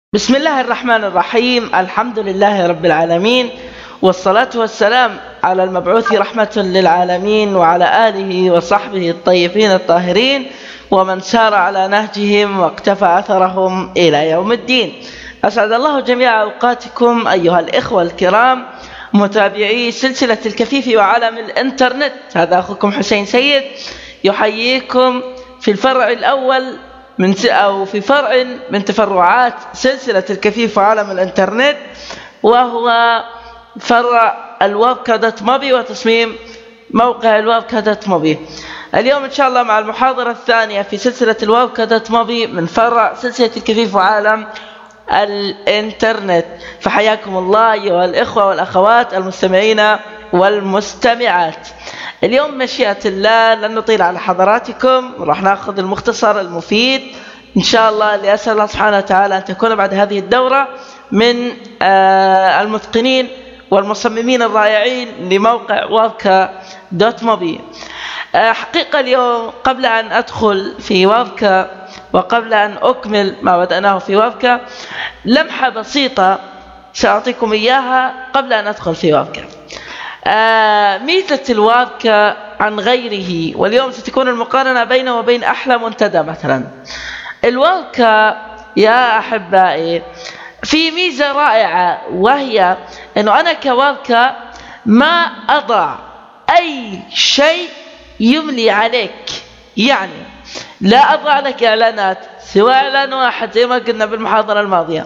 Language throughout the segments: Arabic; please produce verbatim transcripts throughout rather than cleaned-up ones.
بسم الله الرحمن الرحيم. الحمد لله رب العالمين، والصلاة والسلام على المبعوث رحمة للعالمين وعلى آله وصحبه الطيبين الطاهرين ومن سار على نهجهم واقتفى أثرهم إلى يوم الدين. أسعد الله جميع أوقاتكم أيها الإخوة الكرام متابعي سلسلة الكفيف وعالم الإنترنت. هذا أخوكم حسين سيد يحييكم في الفرع الأول من أو في فرع من تفرعات سلسلة الكفيف وعالم الإنترنت، وهو فرع الوابكا دوت موبي وتصميم موقع الوابكا دوت موبي. اليوم إن شاء الله مع المحاضرة الثانية في سلسلة الوابكا دوت موبي من فرع سلسلة الكفيف وعالم الإنترنت. فحياكم الله أيها الإخوة والأخوات المستمعين والمستمعات. اليوم مشيئة الله لن نطيل على حضراتكم، راح ناخذ المختصر المفيد إن شاء الله، اللي أسأل الله سبحانه وتعالى أن تكون بعد هذه الدورة من آه المتقنين والمصممين الرائعين لموقع وابكا دوت موبي. آه حقيقة اليوم قبل أن أدخل في وابكا وقبل أن أكمل ما بدأناه في وابكا، لمحة بسيطة سأعطيكم إياها قبل أن أدخل في وابكا. آه ميزة الوابكا عن غيره، واليوم ستكون المقارنة بينه وبين أحلى منتدى مثلا. الوابكا يا أحبائي في ميزة رائعة، وهي أنه أنا كوابكا ما أضع أي شيء يملي عليك، يعني لا أضع لك إعلانات سواء إعلان واحد زي ما قلنا بالمحاضرة الماضية.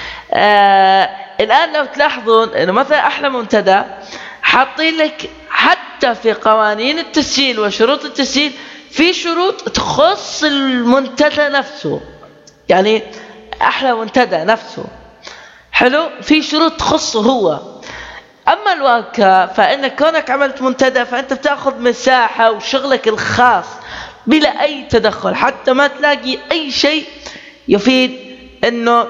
آه الآن لو تلاحظون أنه مثلا أحلى منتدى حاطين لك حتى في قوانين التسجيل وشروط التسجيل في شروط تخص المنتدى نفسه، يعني أحلى منتدى نفسه حلو في شروط تخصه هو. أما الوابكا فإنك كونك عملت منتدى فأنت بتأخذ مساحة وشغلك الخاص بلا أي تدخل، حتى ما تلاقي أي شيء يفيد أنه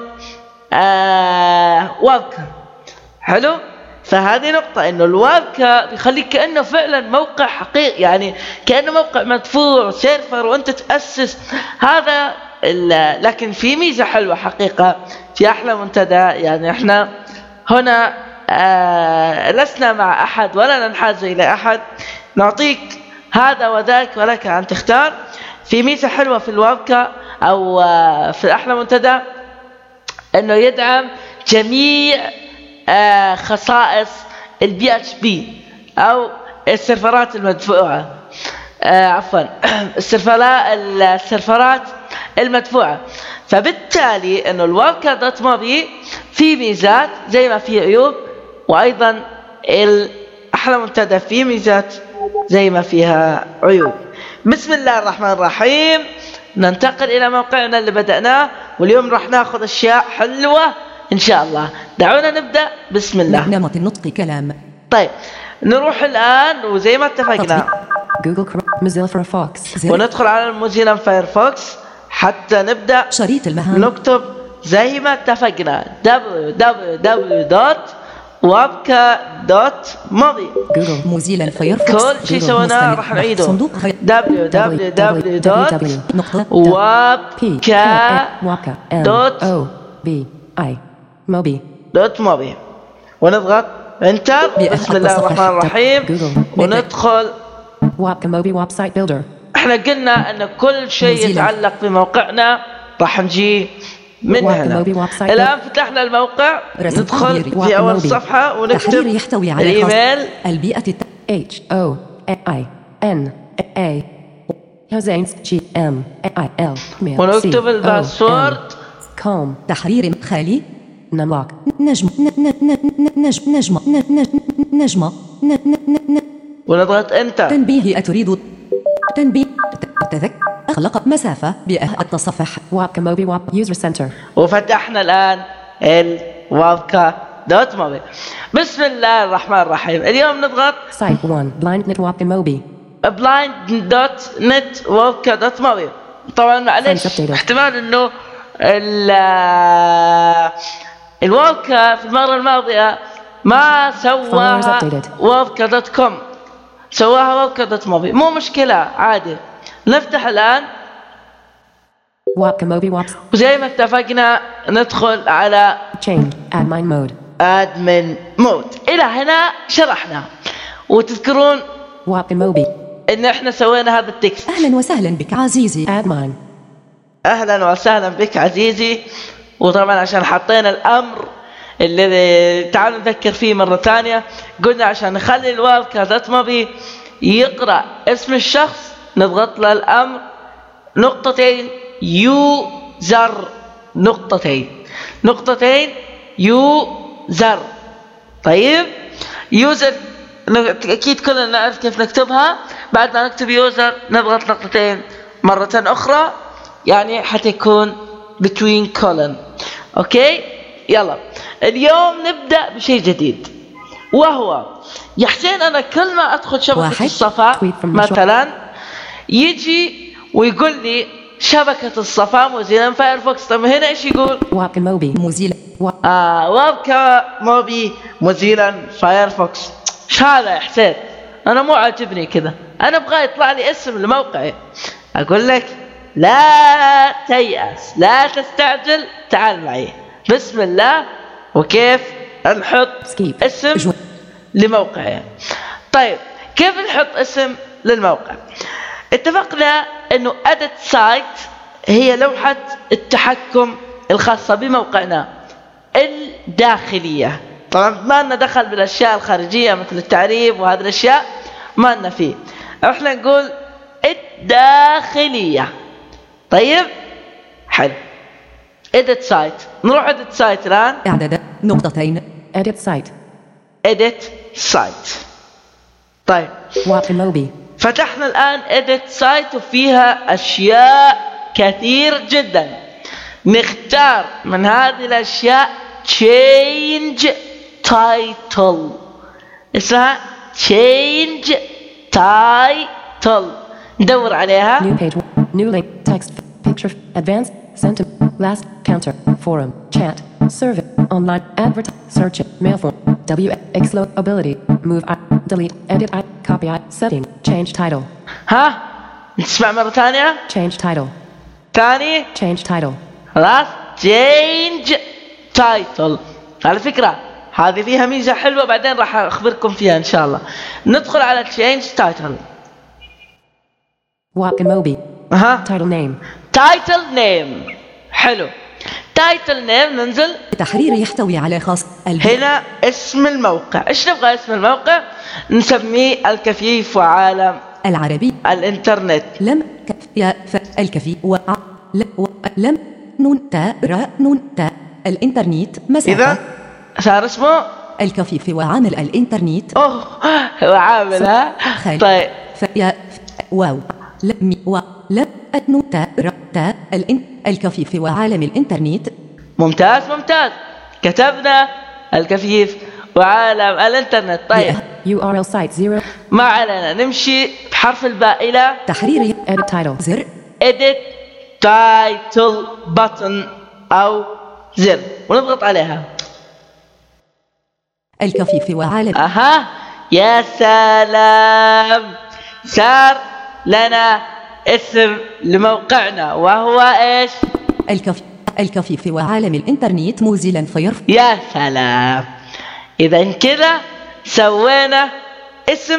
آه وابكا حلو. فهذه نقطة، إنه الوابكا بيخليك كأنه فعلا موقع حقيقي، يعني كأنه موقع مدفوع سيرفر وأنت تأسس هذا. لكن في ميزة حلوة حقيقة في أحلى منتدى، يعني إحنا هنا آه لسنا مع أحد ولا ننحاز إلى أحد، نعطيك هذا وذاك ولك أن تختار. في ميزة حلوة في الوابكا أو آه في أحلى منتدى، إنه يدعم جميع آه خصائص البي اتش بي أو السيرفرات المدفوعة، آه عفوا السيرفرات السيرفرات المدفوعة. فبالتالي إنه الوابكا دوت موبي في ميزات زي ما في عيوب، وأيضا الأحلى منتدى في ميزات زي ما فيها عيوب. بسم الله الرحمن الرحيم، ننتقل إلى موقعنا اللي بدأناه، واليوم راح ناخذ أشياء حلوة إن شاء الله. دعونا نبدأ. بسم الله. نمط النطق كلام. طيب نروح الآن وزي ما اتفقنا جوجل كروم موزيلا فايرفوكس، وندخل على الموزيلا فايرفوكس حتى نبدأ شريط المهام. نكتب زي ما اتفقنا دبليو دبليو دبليو دوت وابكا دوت موبي. جوجل موزيلا فايرفوكس كل شيء سويناه راح نعيده دبليو دبليو دبليو دوت وابكا دوت موبي دوت موبي ونضغط انتر. بسم الله الرحمن الرحيم وندخل وابكا موبي ويب سايت بيلدر. احنا قلنا ان كل شيء يتعلق بموقعنا راح نجي من هنا. الان فتحنا الموقع، ندخل في اول صفحه ونكتب يحتوي على الايميل البيئه H O I N A هوزينز G M I L ونكتب الباسورد كوم. تحرير خالي نملاك نجم نجم نجمة نجمة ونضغط انتر. تنبيه أتريد تنبيه تذك أخلق مسافة بالتصفح وابكا موبي واب يوزر سنتر. وفتحنا الآن الوابكا دوت موبي. بسم الله الرحمن الرحيم. اليوم نضغط سايت واحد بلايند نت وابكا موبي بلايند دوت نت وابكا دوت موبي. طبعا معلش احتمال انه الوابكا في المرة الماضية ما سواها وابكا دوت كوم، سواها وابكا دوت موبي. مو مشكلة عادي. نفتح الآن Wap Kamobi Waps. وزي ما اتفقنا ندخل على Change. Admin mode. admin mode. إلى هنا شرحنا، وتذكرون Wap Kamobi. إن إحنا سوينا هذا التكست. أهلا وسهلا بك عزيزي. Admin. أهلا وسهلا بك عزيزي. وطبعا عشان حطينا الأمر اللي تعالوا نذكر فيه مرة ثانية، قلنا عشان نخلي الواو كادت ماضي يقرأ اسم الشخص نضغط له الأمر نقطتين يوزر، نقطتين نقطتين يوزر. طيب يوزر أكيد كلنا نعرف كيف نكتبها. بعد ما نكتب يوزر نضغط نقطتين مرة أخرى، يعني حتكون between colon. أوكي يلا اليوم نبدأ بشيء جديد، وهو يا حسين أنا كل ما أدخل شبكة الصفا مثلا يجي ويقول لي شبكة الصفا موزيلا فايرفوكس. طب هنا إيش يقول؟ واب موبي موزيلا. آه واب موبي موزيلا فايرفوكس. إيش هذا يا حسين؟ أنا مو عاجبني كذا، أنا أبغى يطلع لي اسم الموقع. أقول لك لا تيأس، لا تستعجل، تعال معي بسم الله. وكيف نحط اسم لموقع؟ طيب كيف نحط اسم للموقع؟ اتفقنا انه edit site هي لوحة التحكم الخاصة بموقعنا الداخلية. طبعا ما لنا دخل بالاشياء الخارجية مثل التعريب وهذه الاشياء ما لنا فيه، احنا نقول الداخلية. طيب حلو edit site. نروح edit site الآن. اعداد نقطتين edit site. edit site. طيب وابموبي. فتحنا الآن edit site وفيها أشياء كثير جدا. نختار من هذه الأشياء change title، اسمها change title. ندور عليها. new page new link text picture advanced sentiment last counter forum chat survey online advert search mail form w explode ability move I, delete edit I, copy I, setting change title. ها نسمع مرة ثانية. change title. ثاني change title. خلاص change title. على فكرة هذه فيها ميزة حلوة بعدين راح أخبركم فيها إن شاء الله. ندخل على change title. وابموبي. ها title name. title name حلو. title name ننزل تحرير يحتوي على خاص هنا اسم الموقع. ايش نبغى اسم الموقع؟ نسميه الكفيف وعالم العربي الانترنت. لم كف يا ف الكفي و ل و لم نون تا را نون تا الانترنت مسافة. إذا صار اسمه الكفيف وعامل الانترنت. اوه وعاملها. طيب ف يا واو لم و ل نون تا را تا الان الكفيف وعالم الانترنت. ممتاز ممتاز كتبنا الكفيف وعالم الانترنت. طيب يو ار ال site zero. ما علينا نمشي بحرف الباء إلى تحرير edit title زر edit title button أو زر ونضغط عليها. الكفيف وعالم. أها يا سلام صار لنا اسم لموقعنا وهو إيش؟ الكفيف الكفيف وعالم الانترنت موزيلا فايرفوكس. يا سلام إذا كذا سوينا اسم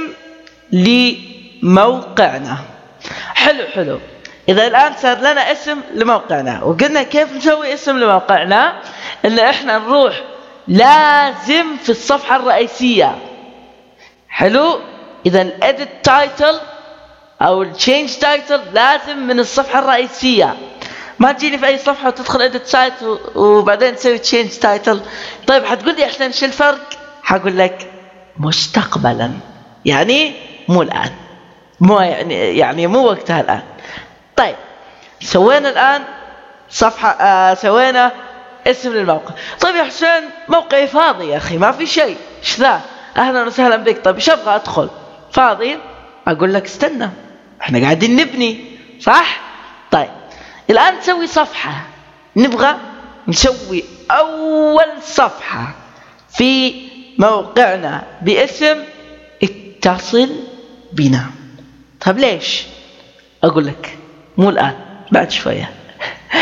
لموقعنا. حلو حلو. إذا الآن صار لنا اسم لموقعنا وقلنا كيف نسوي اسم لموقعنا، إن إحنا نروح لازم في الصفحة الرئيسية. حلو. إذا edit title أو change title لازم من الصفحة الرئيسية، ما تجيني في أي صفحة وتدخل edit site وبعدين تسوي change title. طيب حتقول لي إحنا شو الفرق؟ حقول لك مستقبلا، يعني مو الآن، مو يعني يعني مو وقتها الآن. طيب سوينا الآن صفحة آه سوينا اسم للموقع. طيب يا حسين موقعي فاضي يا أخي ما في شيء، إيش ذا؟ أهلا وسهلا بك. طيب إيش أبغى أدخل؟ فاضي؟ أقول لك استنى إحنا قاعدين نبني صح؟ طيب الآن نسوي صفحة، نبغى نسوي أول صفحة في موقعنا باسم اتصل بنا. طيب ليش؟ أقول لك مو الآن بعد شوية.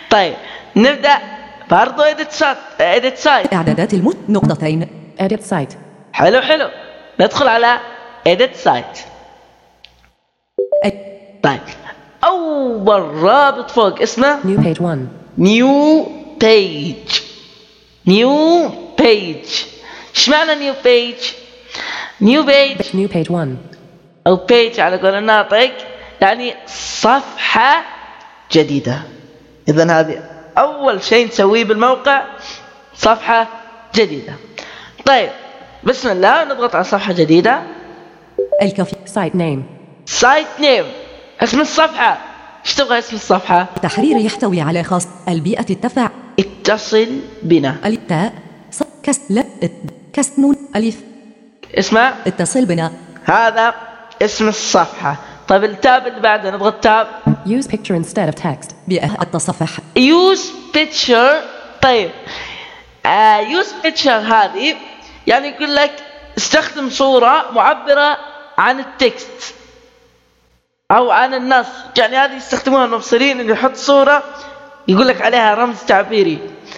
طيب نبدأ برضو edit site edit site إعدادات المت نقطتين. Edit site. حلو حلو ندخل على edit site. أي- طيب أول رابط فوق اسمه New page one. new page new page. ايش معنى new page؟ new page New page one. أو page على قول الناطق يعني صفحة جديدة. إذن هذه أول شيء نسويه بالموقع، صفحة جديدة. طيب بسم الله نضغط على صفحة جديدة. الكفي. Site name. site name اسم الصفحة. ايش تبغى اسم الصفحة؟ تحرير يحتوي على خاص البيئة التفاعل. اتصل بنا. التاء ص كس ل ات- كس نون ألف. اسمع اتصل بنا. هذا اسم الصفحة. طيب التاب اللي بعده نضغط تاب. Use picture instead of text. بيئة التصفح. use picture. طيب آه use picture هذه يعني يقول لك استخدم صورة معبرة عن التكست أو عن النص. يعني هذه يستخدموها المبصرين اللي يحط صورة يقول لك عليها رمز تعبيري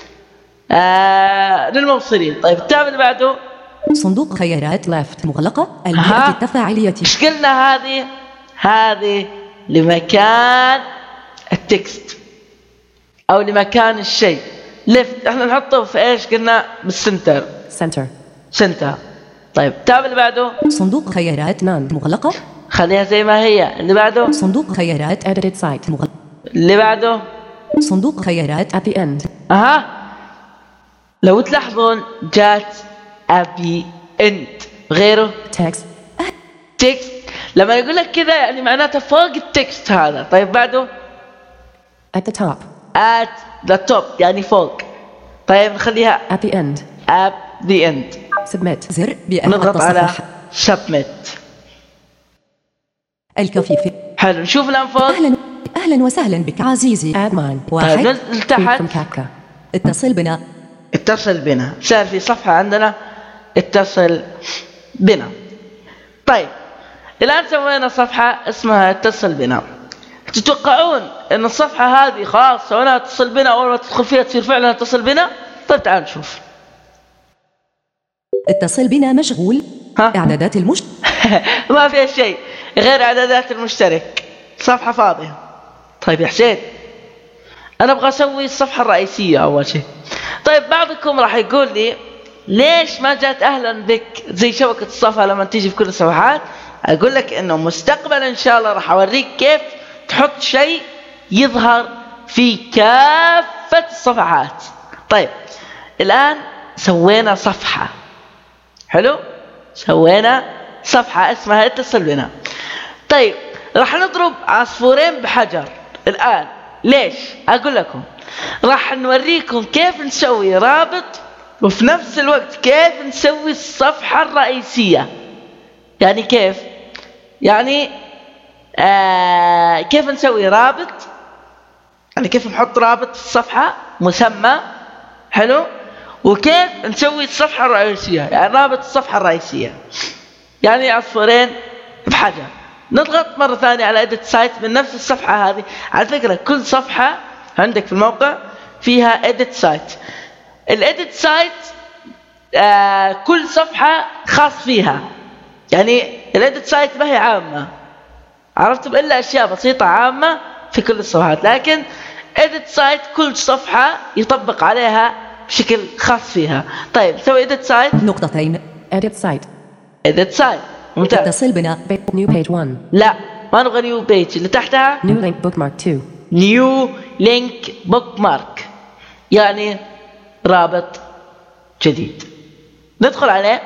آه للمبصرين. طيب التاب اللي بعده صندوق خيارات Left. مغلقة. ها؟ البيئة التفاعلية. ايش قلنا هذه؟ هذه لمكان التكست او لمكان الشيء. ليفت احنا نحطه في ايش قلنا؟ بالسنتر. Center. سنتر. طيب التاب اللي بعده صندوق خيارات None. مغلقة. خليها زي ما هي. اللي بعده صندوق خيارات Edited site. مغلقة. اللي بعده صندوق خيارات. At the end. اها لو تلاحظون جات ابي انت غيره Text. تكست. لما يقول لك كذا يعني معناته فوق التكست هذا. طيب بعده At the top. at the top يعني فوق. طيب نخليها At the end. at the end. سبميت زر بيئة نضغط على التصفح. submit. الكفيف. حلو نشوف الآن فوق. أهلا أهلا وسهلا بك عزيزي. Add mine. واحد. طيب ننزل Read تحت. from Kafka. اتصل بنا. اتصل بنا. صار في صفحة عندنا اتصل بنا. طيب الآن سوينا صفحة اسمها اتصل بنا. تتوقعون ان الصفحة هذه خلاص سويناها اتصل بنا اول ما تدخل فيها تصير فعلا اتصل بنا؟ طيب تعال نشوف. اتصل بنا مشغول. ها؟ إعدادات المش. ما فيها شيء غير اعدادات المشترك. صفحة فاضية. طيب يا حسين انا ابغى اسوي الصفحة الرئيسية اول شيء. طيب بعضكم راح يقول لي ليش ما جات اهلا بك زي شبكة الصفحة لما تيجي في كل الصفحات؟ اقول لك انه مستقبلا ان شاء الله راح اوريك كيف تحط شيء يظهر في كافة الصفحات. طيب الان سوينا صفحة. حلو سوينا صفحة اسمها اتصل بنا. طيب راح نضرب عصفورين بحجر الآن. ليش؟ أقول لكم راح نوريكم كيف نسوي رابط وفي نفس الوقت كيف نسوي الصفحة الرئيسية. يعني كيف؟ يعني آه كيف نسوي رابط، يعني كيف نحط رابط في الصفحة مسمى. حلو. وكيف نسوي الصفحة الرئيسية يعني رابط الصفحة الرئيسية. يعني عصفورين بحجر. نضغط مرة ثانية على edit site من نفس الصفحة هذه. على فكرة كل صفحة عندك في الموقع فيها edit site. الedit site آه كل صفحة خاص فيها. يعني الedit site ما هي عامة عرفتم إلا أشياء بسيطة عامة في كل الصفحات. لكن edit site كل صفحة يطبق عليها بشكل خاص فيها. طيب سوي edit site. نقطتين. Edit site. edit site ممتاز. اتصل بنا. Ba- New page one. لا ما نبغى نيو بيج. اللي تحتها New link bookmark two. نيو لينك بوك مارك يعني رابط جديد. ندخل عليه.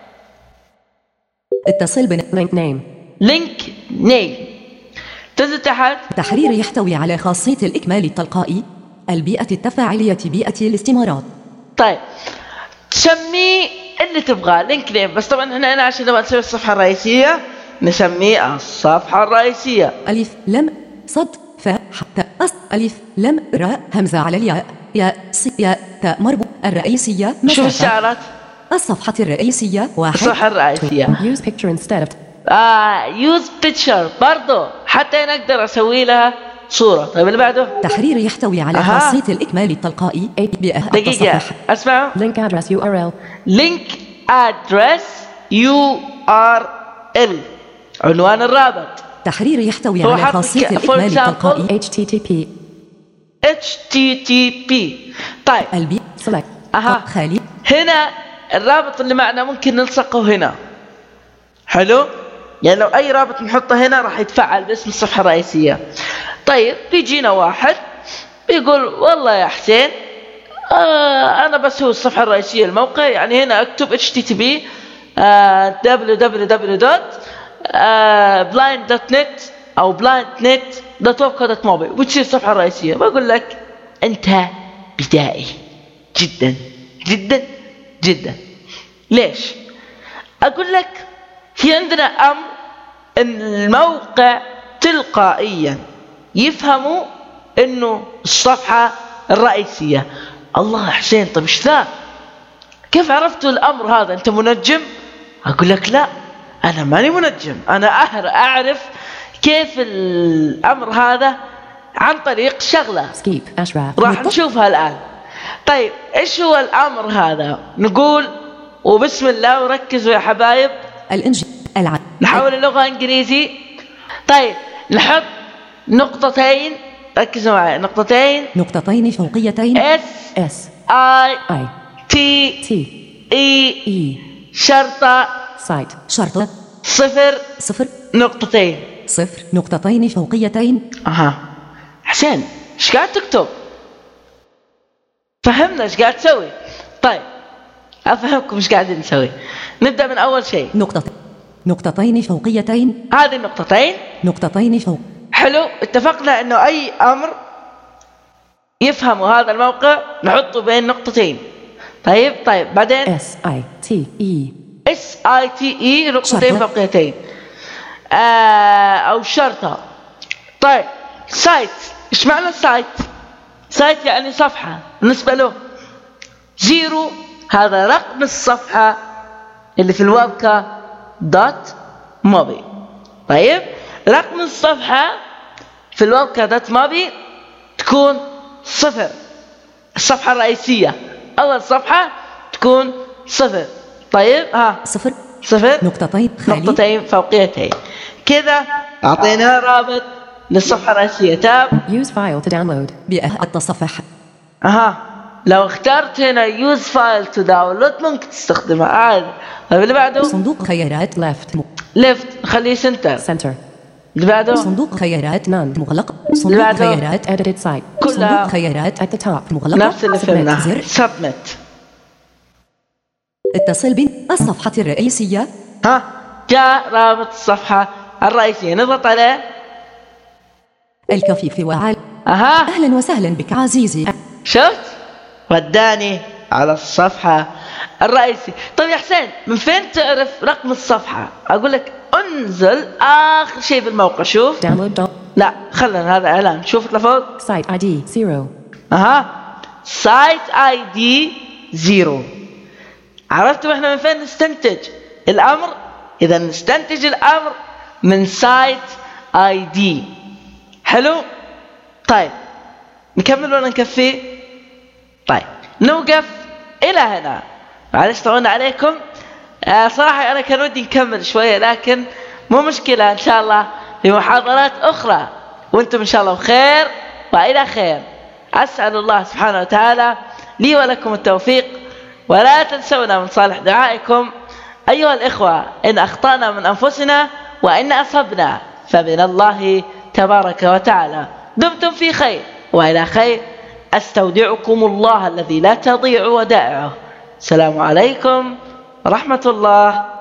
اتصل بنا. Link name. لينك نيم. تنزل تحت. تحرير يحتوي على خاصية الإكمال التلقائي. البيئة التفاعلية بيئة الاستمارات. طيب تسميه اللي تبغاه لينك نيم. بس طبعا احنا هنا عشان نبغى نسوي الصفحة الرئيسية نسميه الصفحة الرئيسية. ألف لم صد ف حتى أص ألف لم راء همزة على الياء ياء ص ياء تاء مربوط. الرئيسية شوف مسافة. الشعارات. الصفحة الرئيسية واحد. الصفحة الرئيسية. Use picture instead of. آه use picture برضو حتى أنا أقدر أسوي لها صورة. طيب اللي بعده تحرير يحتوي على أها. خاصية الإكمال التلقائي بأه دقيقة التصفح. اسمعوا. Link address U R L. link address U R L عنوان الرابط. تحرير يحتوي هو على حاط خاصية لك- for الإكمال example. التلقائي H T T P. H T T P. طيب البي Select. أها. خالي هنا الرابط اللي معنا ممكن نلصقه هنا. حلو، يعني لو أي رابط نحطه هنا راح يتفعل باسم الصفحة الرئيسية. طيب بيجينا واحد بيقول والله يا حسين آه أنا بس هو الصفحة الرئيسية الموقع، يعني هنا أكتب H T T P آه w w w dot blind dot net أو blindnet dot webco dot mobile وتصير الصفحة الرئيسية. بقول لك أنت بدائي جدا جدا جدا. ليش؟ أقول لك في عندنا أمر أن الموقع تلقائيا يفهموا أنه الصفحة الرئيسية. الله حسين طب إيش ذا؟ كيف عرفتوا الأمر هذا؟ أنت منجم؟ أقول لك لا، أنا ماني منجم، أنا أعرف كيف الأمر هذا عن طريق شغلة Skip. Ashraf. راح نشوفها الآن. طيب إيش هو الأمر هذا؟ نقول وبسم الله وركزوا يا حبايب، الإنجيل العد نحول اللغة إنجليزي. طيب نحط نقطتين، ركزوا معي، نقطتين نقطتين فوقيتين S S. I I. T T. E E. شرطة Site. شرطة صفر صفر نقطتين. صفر نقطتين فوقيتين. أها حسين إيش قاعد تكتب؟ فهمنا إيش قاعد تسوي. طيب أفهمكم إيش قاعدين نسوي. نبدأ من أول شيء، نقطة نقطتين فوقيتين. هذه النقطتين. نقطتين فوق حلو، اتفقنا إنه أي أمر يفهموا هذا الموقع نحطه بين نقطتين. طيب طيب بعدين S. I. T. E. S I T E نقطتين شرطة. فوقيتين آه أو شرطة. طيب سايت، إيش معنى سايت؟ سايت يعني صفحة بالنسبة له. زيرو هذا رقم الصفحة اللي في الوابكا دوت موبي. طيب رقم الصفحة في الوابكا دوت موبي تكون صفر، الصفحة الرئيسية أول صفحة تكون صفر. طيب ها صفر صفر نقطتين خالي. نقطتين فوقيتين كذا أعطينا رابط للصفحة الرئيسية. تاب Use file to download. بأه التصفح. أها لو اخترت هنا use file to download ممكن تستخدمها عادي. طيب اللي بعده صندوق خيارات Left. left نخليه center. Center. اللي بعده صندوق خيارات None. مغلق. صندوق بعده. خيارات Edited site. كلها صندوق خيارات At the top. مغلق. نفس اللي Submit. فهمناه. زر submit. اتصل بالصفحة الرئيسية. ها جاء رابط الصفحة الرئيسية، نضغط عليه. الكفيف وعال. أها أهلا وسهلا بك عزيزي. شفت وداني على الصفحة الرئيسية. طيب يا حسين من فين تعرف رقم الصفحة؟ أقول لك انزل آخر شيء بالموقع. شوف Download. Dot. لا خلنا هذا إعلان. شوف لفوق. Site I D. Zero. أها سايت آي دي زيرو. عرفتوا إحنا من فين نستنتج الأمر؟ إذا نستنتج الأمر من سايت آي دي. حلو. طيب نكمل ولا نكفي؟ طيب نوقف إلى هنا. معلش طولنا عليكم. آه صراحة أنا كان ودي نكمل شوية لكن مو مشكلة، إن شاء الله في محاضرات أخرى وأنتم إن شاء الله بخير وإلى خير. أسأل الله سبحانه وتعالى لي ولكم التوفيق، ولا تنسونا من صالح دعائكم. أيها الإخوة إن أخطأنا من أنفسنا وإن أصبنا فمن الله تبارك وتعالى. دمتم في خير وإلى خير. أستودعكم الله الذي لا تضيع ودائعه. السلام عليكم ورحمة الله